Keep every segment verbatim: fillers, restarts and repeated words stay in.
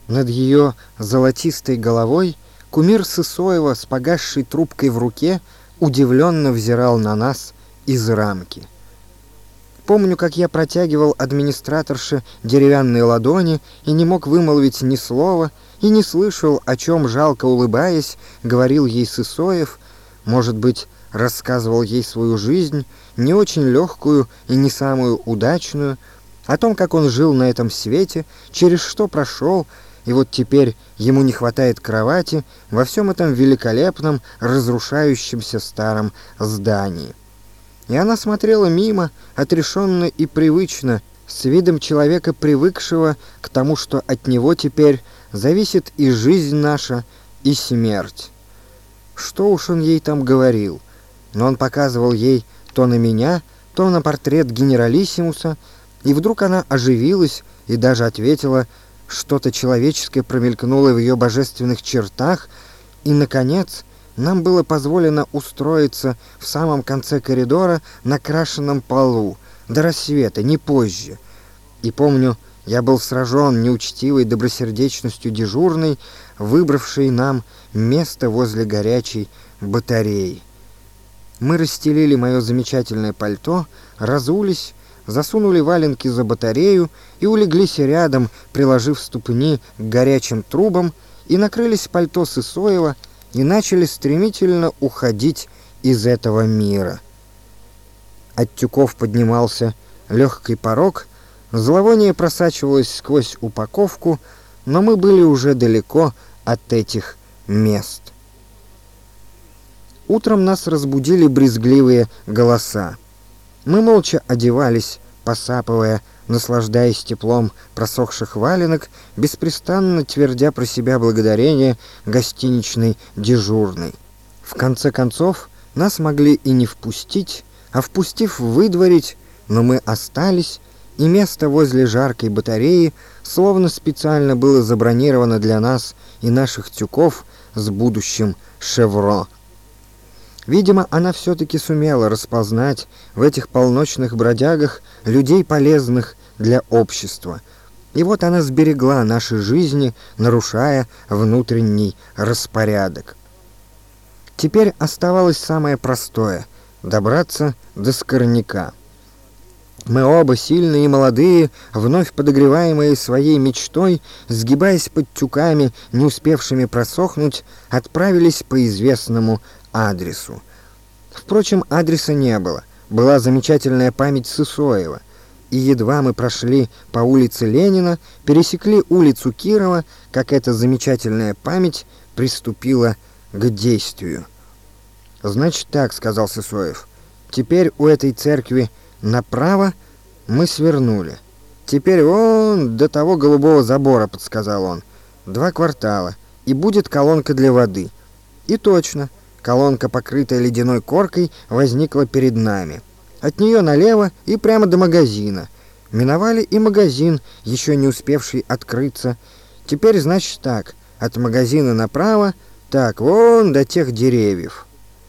Над ее золотистой головой кумир Сысоева с погасшей трубкой в руке удивленно взирал на нас из рамки. Помню, как я протягивал администраторше деревянные ладони и не мог вымолвить ни слова, и не слышал, о чем, жалко улыбаясь, говорил ей Сысоев, может быть, рассказывал ей свою жизнь, не очень легкую и не самую удачную, о том, как он жил на этом свете, через что прошел, и вот теперь ему не хватает кровати во всем этом великолепном, разрушающемся старом здании. И она смотрела мимо, отрешенно и привычно, с видом человека, привыкшего к тому, что от него теперь зависит и жизнь наша, и смерть. Что уж он ей там говорил, но он показывал ей то на меня, то на портрет генералиссимуса, и вдруг она оживилась и даже ответила, что-то человеческое промелькнуло в ее божественных чертах, и, наконец, нам было позволено устроиться в самом конце коридора на крашеном полу, до рассвета, не позже. И помню, я был сражен неучтивой добросердечностью дежурной, выбравшей нам место возле горячей батареи. Мы расстелили мое замечательное пальто, разулись, засунули валенки за батарею и улеглись рядом, приложив ступни к горячим трубам, и накрылись пальто Сысоева и начали стремительно уходить из этого мира. От тюков поднимался легкий порог, зловоние просачивалось сквозь упаковку, но мы были уже далеко от этих мест. Утром нас разбудили брезгливые голоса. Мы молча одевались, посапывая, наслаждаясь теплом просохших валенок, беспрестанно твердя про себя благодарение гостиничной дежурной. В конце концов, нас могли и не впустить, а впустив, выдворить, но мы остались, и место возле жаркой батареи словно специально было забронировано для нас и наших тюков с будущим «Шевро». Видимо, она все-таки сумела распознать в этих полночных бродягах людей, полезных для общества. И вот она сберегла наши жизни, нарушая внутренний распорядок. Теперь оставалось самое простое — добраться до Скорняка. Мы оба, сильные и молодые, вновь подогреваемые своей мечтой, сгибаясь под тюками, не успевшими просохнуть, отправились по известному адресу. Впрочем, адреса не было. Была замечательная память Сысоева. И едва мы прошли по улице Ленина, пересекли улицу Кирова, как эта замечательная память приступила к действию. «Значит так», — сказал Сысоев, — «теперь у этой церкви направо мы свернули. Теперь вон до того голубого забора», — подсказал он. «Два квартала, и будет колонка для воды». И точно, колонка, покрытая ледяной коркой, возникла перед нами. От нее налево и прямо до магазина. Миновали и магазин, еще не успевший открыться. Теперь, значит, так, от магазина направо, так, вон до тех деревьев.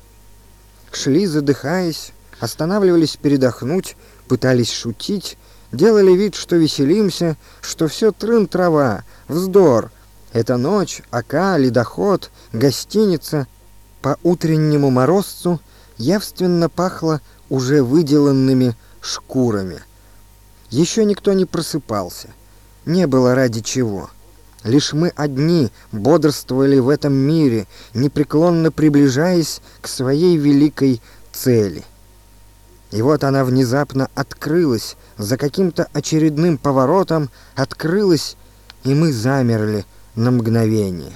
Шли, задыхаясь, останавливались передохнуть, пытались шутить, делали вид, что веселимся, что все трын-трава, вздор. Это ночь, ока, ледоход, гостиница. По утреннему морозцу явственно пахло уже выделанными шкурами. Еще никто не просыпался. Не было ради чего. Лишь мы одни бодрствовали в этом мире, непреклонно приближаясь к своей великой цели. И вот она внезапно открылась, за каким-то очередным поворотом открылась, и мы замерли на мгновение.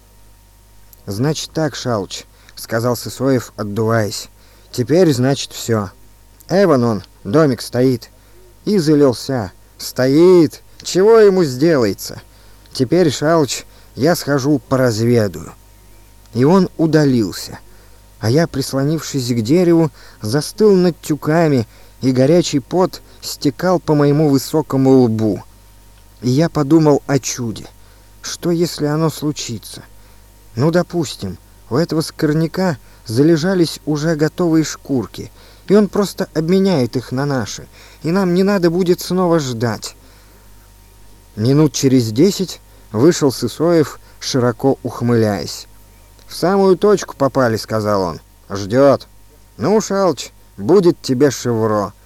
«Значит так, Шалыч», — сказал Сысоев, отдуваясь. «Теперь, значит, все. Эван он, домик стоит». И залился. «Стоит. Чего ему сделается? Теперь, Шалыч, я схожу поразведаю». И он удалился. А я, прислонившись к дереву, застыл над тюками, и горячий пот стекал по моему высокому лбу. И я подумал о чуде. Что, если оно случится? Ну, допустим, у этого Скорняка залежались уже готовые шкурки, и он просто обменяет их на наши, и нам не надо будет снова ждать. Минут через десять вышел Сысоев, широко ухмыляясь. «В самую точку попали», — сказал он. «Ждет. Ну, Шалыч, будет тебе шевро.